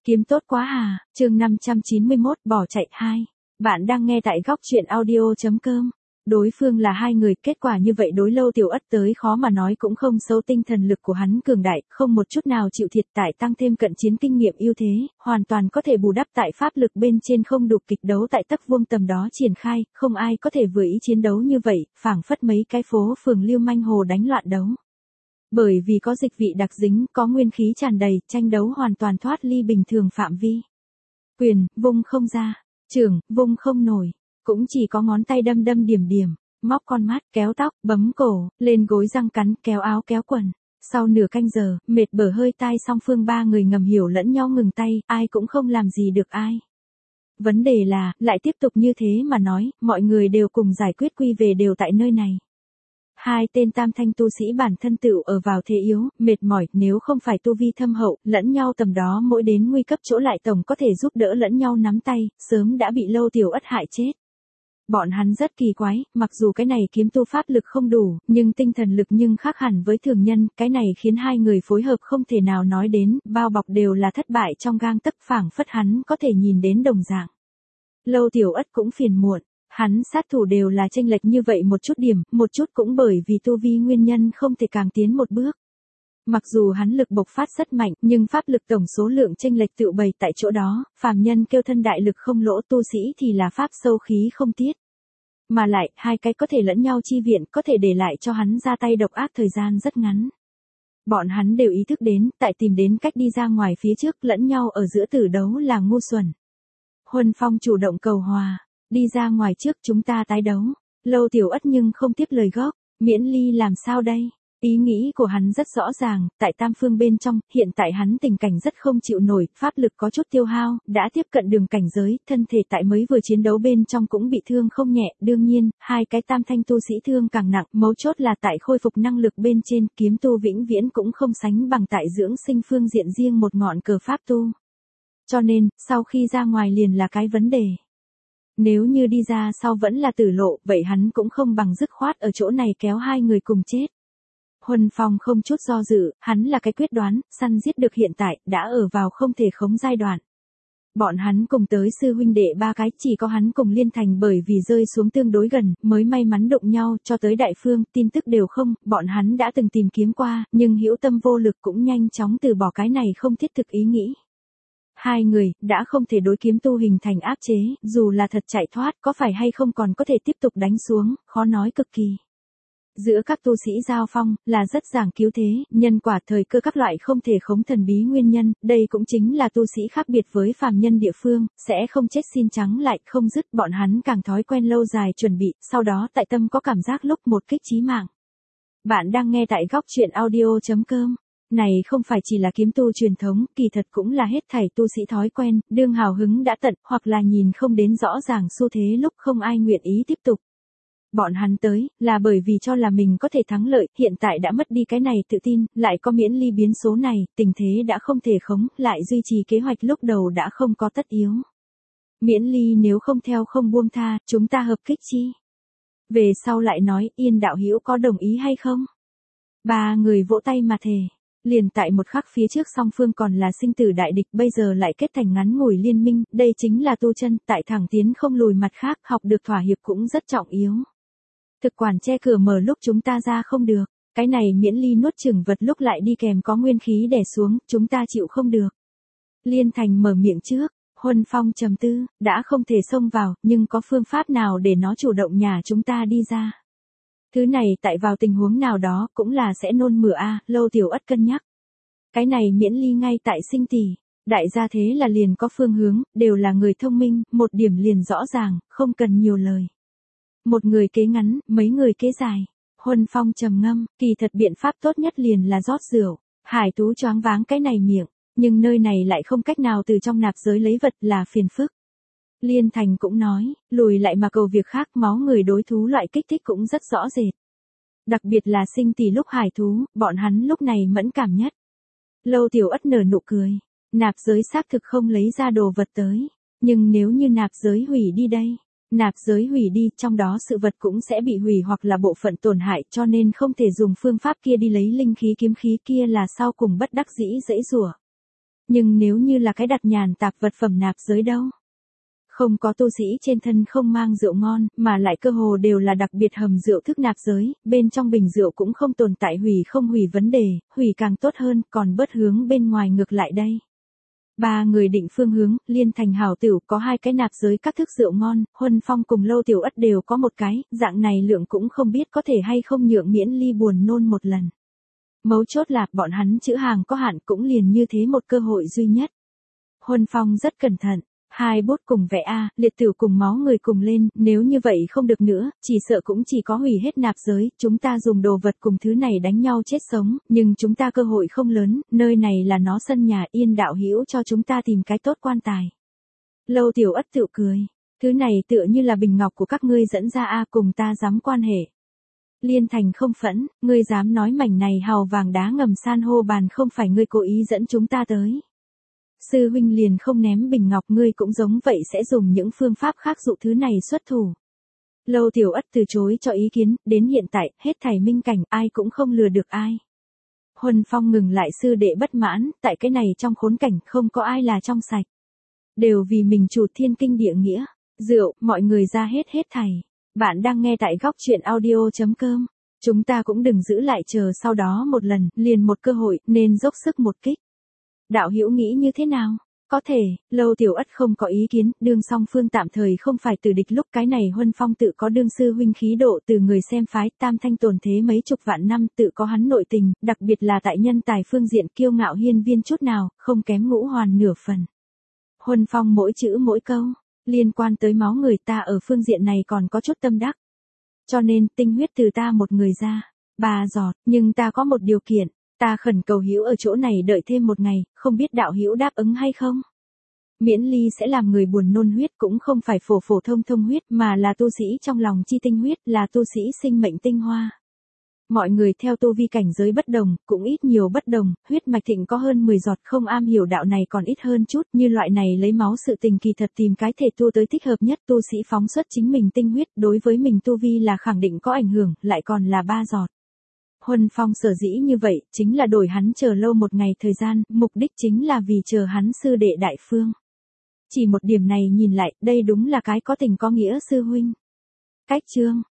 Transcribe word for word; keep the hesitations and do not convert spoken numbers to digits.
Kiếm tốt quá à, chương năm trăm chín mươi mốt bỏ chạy hai. Bạn đang nghe tại góc truyện audio.com. Đối phương là hai người, kết quả như vậy đối Lâu Tiểu Ất tới khó mà nói cũng không xấu, tinh thần lực của hắn cường đại, không một chút nào chịu thiệt, tại tăng thêm cận chiến kinh nghiệm ưu thế, hoàn toàn có thể bù đắp tại pháp lực bên trên không đủ, kịch đấu tại tấc vuông tầm đó triển khai, không ai có thể vừa ý chiến đấu như vậy, phảng phất mấy cái phố phường lưu manh hồ đánh loạn đấu. Bởi vì có dịch vị đặc dính, có nguyên khí tràn đầy, tranh đấu hoàn toàn thoát ly bình thường phạm vi. Quyền, vung không ra, trưởng, vung không nổi, cũng chỉ có ngón tay đâm đâm điểm điểm, móc con mắt, kéo tóc, bấm cổ, lên gối răng cắn, kéo áo kéo quần. Sau nửa canh giờ, mệt bở hơi tai song phương ba người ngầm hiểu lẫn nhau ngừng tay, ai cũng không làm gì được ai. Vấn đề là, lại tiếp tục như thế mà nói, mọi người đều cùng giải quyết quy về đều tại nơi này. Hai tên tam thanh tu sĩ bản thân tựu ở vào thế yếu, mệt mỏi, nếu không phải tu vi thâm hậu, lẫn nhau tầm đó mỗi đến nguy cấp chỗ lại tổng có thể giúp đỡ lẫn nhau nắm tay, sớm đã bị Lâu Tiểu Ất hại chết. Bọn hắn rất kỳ quái, mặc dù cái này kiếm tu pháp lực không đủ, nhưng tinh thần lực nhưng khác hẳn với thường nhân, cái này khiến hai người phối hợp không thể nào nói đến, bao bọc đều là thất bại trong gang tấc, phảng phất hắn có thể nhìn đến đồng dạng. Lâu Tiểu Ất cũng phiền muộn. Hắn sát thủ đều là chênh lệch như vậy một chút điểm, một chút cũng bởi vì tu vi nguyên nhân không thể càng tiến một bước. Mặc dù hắn lực bộc phát rất mạnh, nhưng pháp lực tổng số lượng chênh lệch tự bày tại chỗ đó, phàm nhân kêu thân đại lực không lỗ, tu sĩ thì là pháp sâu khí không tiết. Mà lại, hai cái có thể lẫn nhau chi viện, có thể để lại cho hắn ra tay độc ác thời gian rất ngắn. Bọn hắn đều ý thức đến, tại tìm đến cách đi ra ngoài phía trước, lẫn nhau ở giữa tử đấu là ngu xuẩn. Huân Phong chủ động cầu hòa. Đi ra ngoài trước chúng ta tái đấu. Lâu Tiểu Ất nhưng không tiếp lời góp. Miễn ly làm sao đây? Ý nghĩ của hắn rất rõ ràng, tại tam phương bên trong, hiện tại hắn tình cảnh rất không chịu nổi, pháp lực có chút tiêu hao, đã tiếp cận đường cảnh giới, thân thể tại mới vừa chiến đấu bên trong cũng bị thương không nhẹ, đương nhiên, hai cái tam thanh tu sĩ thương càng nặng, mấu chốt là tại khôi phục năng lực bên trên, kiếm tu vĩnh viễn cũng không sánh bằng tại dưỡng sinh phương diện riêng một ngọn cờ pháp tu. Cho nên, sau khi ra ngoài liền là cái vấn đề. Nếu như đi ra sau vẫn là tử lộ, vậy hắn cũng không bằng dứt khoát ở chỗ này kéo hai người cùng chết. Huân Phong không chút do dự, hắn là cái quyết đoán, săn giết được hiện tại, đã ở vào không thể khống giai đoạn. Bọn hắn cùng tới sư huynh đệ ba cái, chỉ có hắn cùng Liên Thành bởi vì rơi xuống tương đối gần, mới may mắn đụng nhau, cho tới đại phương, tin tức đều không, bọn hắn đã từng tìm kiếm qua, nhưng hữu tâm vô lực cũng nhanh chóng từ bỏ cái này không thiết thực ý nghĩ. Hai người, đã không thể đối kiếm tu hình thành áp chế, dù là thật chạy thoát, có phải hay không còn có thể tiếp tục đánh xuống, khó nói cực kỳ. Giữa các tu sĩ giao phong, là rất giảng cứu thế, nhân quả thời cơ các loại không thể khống thần bí nguyên nhân, đây cũng chính là tu sĩ khác biệt với phàm nhân địa phương, sẽ không chết xin trắng lại, không dứt, bọn hắn càng thói quen lâu dài chuẩn bị, sau đó tại tâm có cảm giác lúc một kích chí mạng. Bạn đang nghe tại góc truyện audio.com. Này không phải chỉ là kiếm tu truyền thống, kỳ thật cũng là hết thảy tu sĩ thói quen, đương hào hứng đã tận, hoặc là nhìn không đến rõ ràng xu thế lúc không ai nguyện ý tiếp tục. Bọn hắn tới, là bởi vì cho là mình có thể thắng lợi, hiện tại đã mất đi cái này tự tin, lại có miễn ly biến số này, tình thế đã không thể khống, lại duy trì kế hoạch lúc đầu đã không có tất yếu. Miễn ly nếu không theo không buông tha, chúng ta hợp kích chi. Về sau lại nói, Yên đạo hữu có đồng ý hay không? Ba người vỗ tay mà thề. Liền tại một khắc phía trước song phương còn là sinh tử đại địch, bây giờ lại kết thành ngắn ngủi liên minh, đây chính là tu chân, tại thẳng tiến không lùi, mặt khác, học được thỏa hiệp cũng rất trọng yếu. Thực quản che cửa mở lúc chúng ta ra không được, cái này miễn ly nuốt chửng vật lúc lại đi kèm có nguyên khí đè xuống, chúng ta chịu không được. Liên Thành mở miệng trước, Huân Phong trầm tư, đã không thể xông vào, nhưng có phương pháp nào để nó chủ động nhà chúng ta đi ra. Thứ này tại vào tình huống nào đó cũng là sẽ nôn mửa a, Lâu Tiểu Ất cân nhắc. Cái này miễn ly ngay tại sinh tỷ, đại gia thế là liền có phương hướng, đều là người thông minh, một điểm liền rõ ràng, không cần nhiều lời. Một người kế ngắn, mấy người kế dài. Huân Phong trầm ngâm, kỳ thật biện pháp tốt nhất liền là rót rượu. Hải Tú choáng váng cái này miệng, nhưng nơi này lại không cách nào từ trong nạp giới lấy vật là phiền phức. Liên Thành cũng nói, lùi lại mà cầu việc khác, máu người đối thú loại kích thích cũng rất rõ rệt. Đặc biệt là sinh tỷ lúc hải thú, bọn hắn lúc này mẫn cảm nhất. Lâu Tiểu Ất nở nụ cười, nạp giới xác thực không lấy ra đồ vật tới, nhưng nếu như nạp giới hủy đi đây, nạp giới hủy đi, trong đó sự vật cũng sẽ bị hủy hoặc là bộ phận tổn hại, cho nên không thể dùng phương pháp kia đi lấy linh khí kiếm khí, kia là sau cùng bất đắc dĩ dễ rủa. Nhưng nếu như là cái đặt nhàn tạp vật phẩm nạp giới đâu? Không có tu sĩ trên thân không mang rượu ngon, mà lại cơ hồ đều là đặc biệt hầm rượu thức nạp giới, bên trong bình rượu cũng không tồn tại hủy không hủy vấn đề, hủy càng tốt hơn, còn bớt hướng bên ngoài ngược lại đây. Ba người định phương hướng, Liên Thành hảo tửu có hai cái nạp giới các thức rượu ngon, Huân Phong cùng Lâu Tiểu Ất đều có một cái, dạng này lượng cũng không biết có thể hay không nhượng miễn ly buồn nôn một lần. Mấu chốt là bọn hắn chữ hàng có hạn cũng liền như thế một cơ hội duy nhất. Huân Phong rất cẩn thận. Hai bút cùng vẽ A, liệt tử cùng máu người cùng lên, nếu như vậy không được nữa, chỉ sợ cũng chỉ có hủy hết nạp giới, chúng ta dùng đồ vật cùng thứ này đánh nhau chết sống, nhưng chúng ta cơ hội không lớn, nơi này là nó sân nhà Yên đạo hữu cho chúng ta tìm cái tốt quan tài. Lâu Tiểu Ất tự cười, thứ này tựa như là bình ngọc của các ngươi dẫn ra A cùng ta dám quan hệ. Liên Thành không phẫn, ngươi dám nói mảnh này hào vàng đá ngầm san hô bàn không phải ngươi cố ý dẫn chúng ta tới. Sư huynh liền không ném bình ngọc ngươi cũng giống vậy sẽ dùng những phương pháp khác dụ thứ này xuất thủ. Lâu Tiểu Ất từ chối cho ý kiến, đến hiện tại, hết thảy minh cảnh, ai cũng không lừa được ai. Huân Phong ngừng lại sư đệ bất mãn, tại cái này trong khốn cảnh không có ai là trong sạch. Đều vì mình chủ thiên kinh địa nghĩa. Rượu, mọi người ra hết hết thảy. Bạn đang nghe tại góc truyện audio chấm com. Chúng ta cũng đừng giữ lại chờ sau đó một lần, liền một cơ hội, nên dốc sức một kích. Đạo hữu nghĩ như thế nào? Có thể, Lâu Tiểu Ất không có ý kiến, đương song phương tạm thời không phải từ địch lúc cái này Huân Phong tự có đương sư huynh khí độ từ người xem phái tam thanh tồn thế mấy chục vạn năm tự có hắn nội tình, đặc biệt là tại nhân tài phương diện kiêu ngạo hiên viên chút nào, không kém Ngũ Hoàn nửa phần. Huân Phong mỗi chữ mỗi câu, liên quan tới máu người ta ở phương diện này còn có chút tâm đắc. Cho nên tinh huyết từ ta một người ra, ba giọt, nhưng ta có một điều kiện. Ta khẩn cầu hữu ở chỗ này đợi thêm một ngày, không biết đạo hữu đáp ứng hay không? Miễn ly sẽ làm người buồn nôn huyết cũng không phải phổ phổ thông thông huyết mà là tu sĩ trong lòng chi tinh huyết, là tu sĩ sinh mệnh tinh hoa. Mọi người theo tu vi cảnh giới bất đồng, cũng ít nhiều bất đồng, huyết mạch thịnh có hơn mười giọt không am hiểu đạo này còn ít hơn chút, như loại này lấy máu sự tình kỳ thật tìm cái thể tu tới thích hợp nhất tu sĩ phóng xuất chính mình tinh huyết đối với mình tu vi là khẳng định có ảnh hưởng, lại còn là ba giọt. Huân Phong sở dĩ như vậy, chính là đổi hắn chờ lâu một ngày thời gian, mục đích chính là vì chờ hắn sư đệ đại phương. Chỉ một điểm này nhìn lại, đây đúng là cái có tình có nghĩa sư huynh. Cách chương